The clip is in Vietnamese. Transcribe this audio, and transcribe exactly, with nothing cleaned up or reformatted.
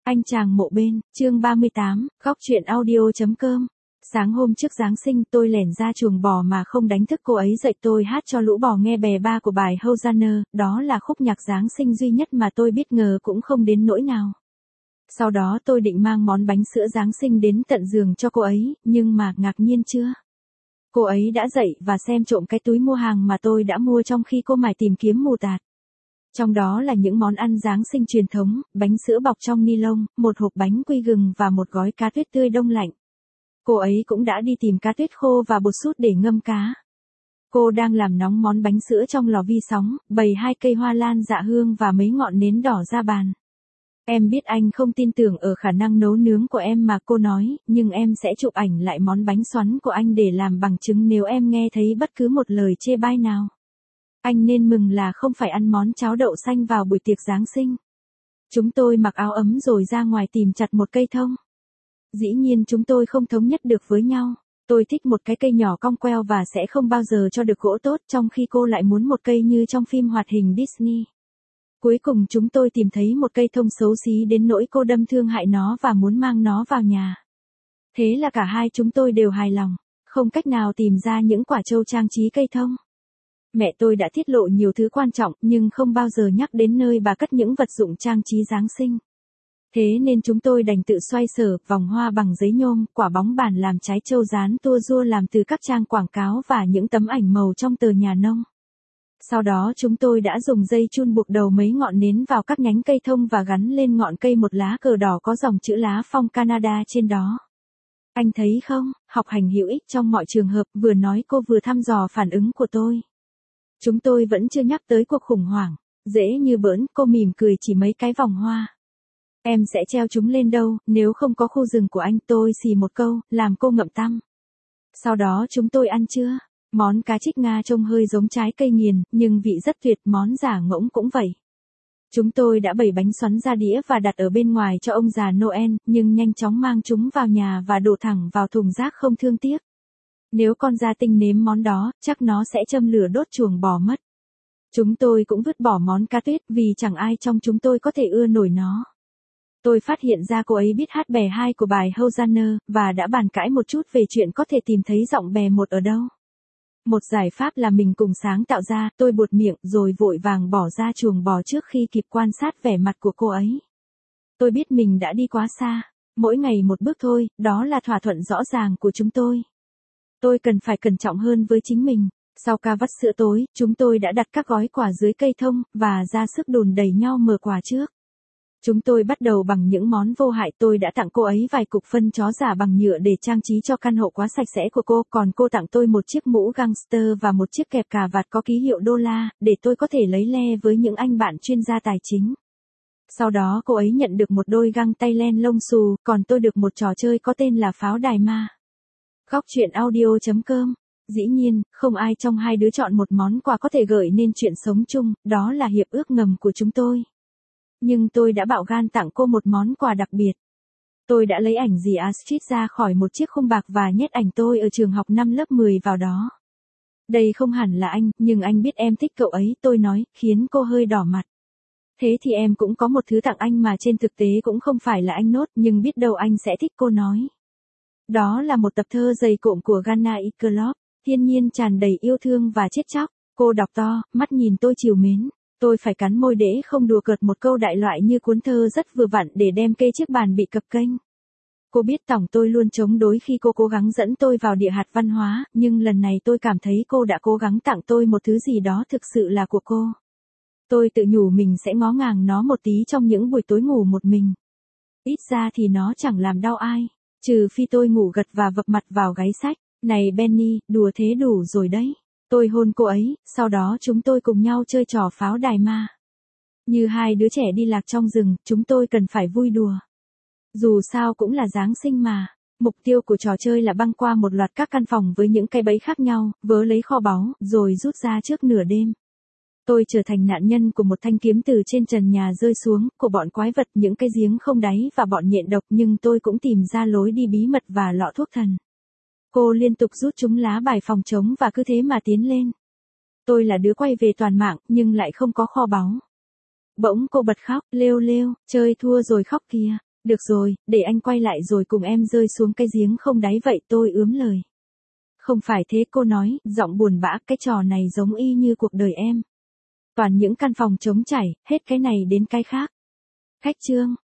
Anh chàng mộ bên, chương ba mươi tám, góc chuyện audio.com. Sáng hôm trước Giáng sinh tôi lẻn ra chuồng bò mà không đánh thức cô ấy dậy, tôi hát cho lũ bò nghe bè ba của bài Hosanna, đó là khúc nhạc Giáng sinh duy nhất mà tôi biết, ngờ cũng không đến nỗi nào. Sau đó tôi định mang món bánh sữa Giáng sinh đến tận giường cho cô ấy, nhưng mà ngạc nhiên chưa? Cô ấy đã dậy và xem trộm cái túi mua hàng mà tôi đã mua trong khi cô mải tìm kiếm mù tạt. Trong đó là những món ăn Giáng sinh truyền thống, bánh sữa bọc trong ni lông, một hộp bánh quy gừng và một gói cá tuyết tươi đông lạnh. Cô ấy cũng đã đi tìm cá tuyết khô và bột sút để ngâm cá. Cô đang làm nóng món bánh sữa trong lò vi sóng, bày hai cây hoa lan dạ hương và mấy ngọn nến đỏ ra bàn. Em biết anh không tin tưởng ở khả năng nấu nướng của em mà cô nói, nhưng em sẽ chụp ảnh lại món bánh xoắn của anh để làm bằng chứng nếu em nghe thấy bất cứ một lời chê bai nào. Anh nên mừng là không phải ăn món cháo đậu xanh vào buổi tiệc Giáng sinh. Chúng tôi mặc áo ấm rồi ra ngoài tìm chặt một cây thông. Dĩ nhiên chúng tôi không thống nhất được với nhau. Tôi thích một cái cây nhỏ cong queo và sẽ không bao giờ cho được gỗ tốt, trong khi cô lại muốn một cây như trong phim hoạt hình Disney. Cuối cùng chúng tôi tìm thấy một cây thông xấu xí đến nỗi cô đâm thương hại nó và muốn mang nó vào nhà. Thế là cả hai chúng tôi đều hài lòng, không cách nào tìm ra những quả trâu trang trí cây thông. Mẹ tôi đã tiết lộ nhiều thứ quan trọng nhưng không bao giờ nhắc đến nơi bà cất những vật dụng trang trí Giáng sinh. Thế nên chúng tôi đành tự xoay sở, vòng hoa bằng giấy nhôm, quả bóng bàn làm trái trâu dán tua rua làm từ các trang quảng cáo và những tấm ảnh màu trong tờ nhà nông. Sau đó chúng tôi đã dùng dây chun buộc đầu mấy ngọn nến vào các nhánh cây thông và gắn lên ngọn cây một lá cờ đỏ có dòng chữ lá phong Canada trên đó. Anh thấy không, học hành hữu ích trong mọi trường hợp, vừa nói cô vừa thăm dò phản ứng của tôi. Chúng tôi vẫn chưa nhắc tới cuộc khủng hoảng. Dễ như bỡn, cô mỉm cười chỉ mấy cái vòng hoa. Em sẽ treo chúng lên đâu, nếu không có khu rừng của anh, tôi xì một câu, làm cô ngậm tăm. Sau đó chúng tôi ăn trưa. Món cá trích Nga trông hơi giống trái cây nghiền, nhưng vị rất tuyệt, món giả ngỗng cũng vậy. Chúng tôi đã bày bánh xoắn ra đĩa và đặt ở bên ngoài cho ông già Noel, nhưng nhanh chóng mang chúng vào nhà và đổ thẳng vào thùng rác không thương tiếc. Nếu con gia tinh nếm món đó, chắc nó sẽ châm lửa đốt chuồng bò mất. Chúng tôi cũng vứt bỏ món cá tuyết vì chẳng ai trong chúng tôi có thể ưa nổi nó. Tôi phát hiện ra cô ấy biết hát bè hai của bài Hosanna, và đã bàn cãi một chút về chuyện có thể tìm thấy giọng bè một ở đâu. Một giải pháp là mình cùng sáng tạo ra, tôi buột miệng rồi vội vàng bỏ ra chuồng bò trước khi kịp quan sát vẻ mặt của cô ấy. Tôi biết mình đã đi quá xa, mỗi ngày một bước thôi, đó là thỏa thuận rõ ràng của chúng tôi. Tôi cần phải cẩn trọng hơn với chính mình. Sau ca vắt sữa tối, chúng tôi đã đặt các gói quả dưới cây thông, và ra sức đùn đẩy nhau mở quả trước. Chúng tôi bắt đầu bằng những món vô hại. Tôi đã tặng cô ấy vài cục phân chó giả bằng nhựa để trang trí cho căn hộ quá sạch sẽ của cô, còn cô tặng tôi một chiếc mũ gangster và một chiếc kẹp cà vạt có ký hiệu đô la, để tôi có thể lấy le với những anh bạn chuyên gia tài chính. Sau đó cô ấy nhận được một đôi găng tay len lông xù, còn tôi được một trò chơi có tên là pháo đài ma. Góc chuyện audio.com. Dĩ nhiên, không ai trong hai đứa chọn một món quà có thể gợi nên chuyện sống chung, đó là hiệp ước ngầm của chúng tôi. Nhưng tôi đã bạo gan tặng cô một món quà đặc biệt. Tôi đã lấy ảnh dì Astrid ra khỏi một chiếc khung bạc và nhét ảnh tôi ở trường học năm lớp mười vào đó. Đây không hẳn là anh, nhưng anh biết em thích cậu ấy, tôi nói, khiến cô hơi đỏ mặt. Thế thì em cũng có một thứ tặng anh mà trên thực tế cũng không phải là anh nốt, nhưng biết đâu anh sẽ thích, cô nói. Đó là một tập thơ dày cộm của Ghana Ikelop, thiên nhiên tràn đầy yêu thương và chết chóc. Cô đọc to, mắt nhìn tôi trìu mến. Tôi phải cắn môi để không đùa cợt một câu đại loại như cuốn thơ rất vừa vặn để đem kê chiếc bàn bị cập kênh. Cô biết tỏng tôi luôn chống đối khi cô cố gắng dẫn tôi vào địa hạt văn hóa, nhưng lần này tôi cảm thấy cô đã cố gắng tặng tôi một thứ gì đó thực sự là của cô. Tôi tự nhủ mình sẽ ngó ngàng nó một tí trong những buổi tối ngủ một mình. Ít ra thì nó chẳng làm đau ai, trừ phi tôi ngủ gật và vập mặt vào gáy sách. Này Benny, đùa thế đủ rồi đấy. Tôi hôn cô ấy, sau đó chúng tôi cùng nhau chơi trò pháo đài ma. Như hai đứa trẻ đi lạc trong rừng, chúng tôi cần phải vui đùa. Dù sao cũng là Giáng sinh mà. Mục tiêu của trò chơi là băng qua một loạt các căn phòng với những cái bẫy khác nhau, vớ lấy kho báu, rồi rút ra trước nửa đêm. Tôi trở thành nạn nhân của một thanh kiếm từ trên trần nhà rơi xuống, của bọn quái vật, những cái giếng không đáy và bọn nhện độc, nhưng tôi cũng tìm ra lối đi bí mật và lọ thuốc thần. Cô liên tục rút chúng lá bài phòng trống và cứ thế mà tiến lên. Tôi là đứa quay về toàn mạng, nhưng lại không có kho báu. Bỗng cô bật khóc, lêu lêu, chơi thua rồi khóc kìa. Được rồi, để anh quay lại rồi cùng em rơi xuống cái giếng không đáy vậy, tôi ướm lời. Không phải thế, cô nói, giọng buồn bã, cái trò này giống y như cuộc đời em. Toàn những căn phòng trống trải, hết cái này đến cái khác. Khách trương.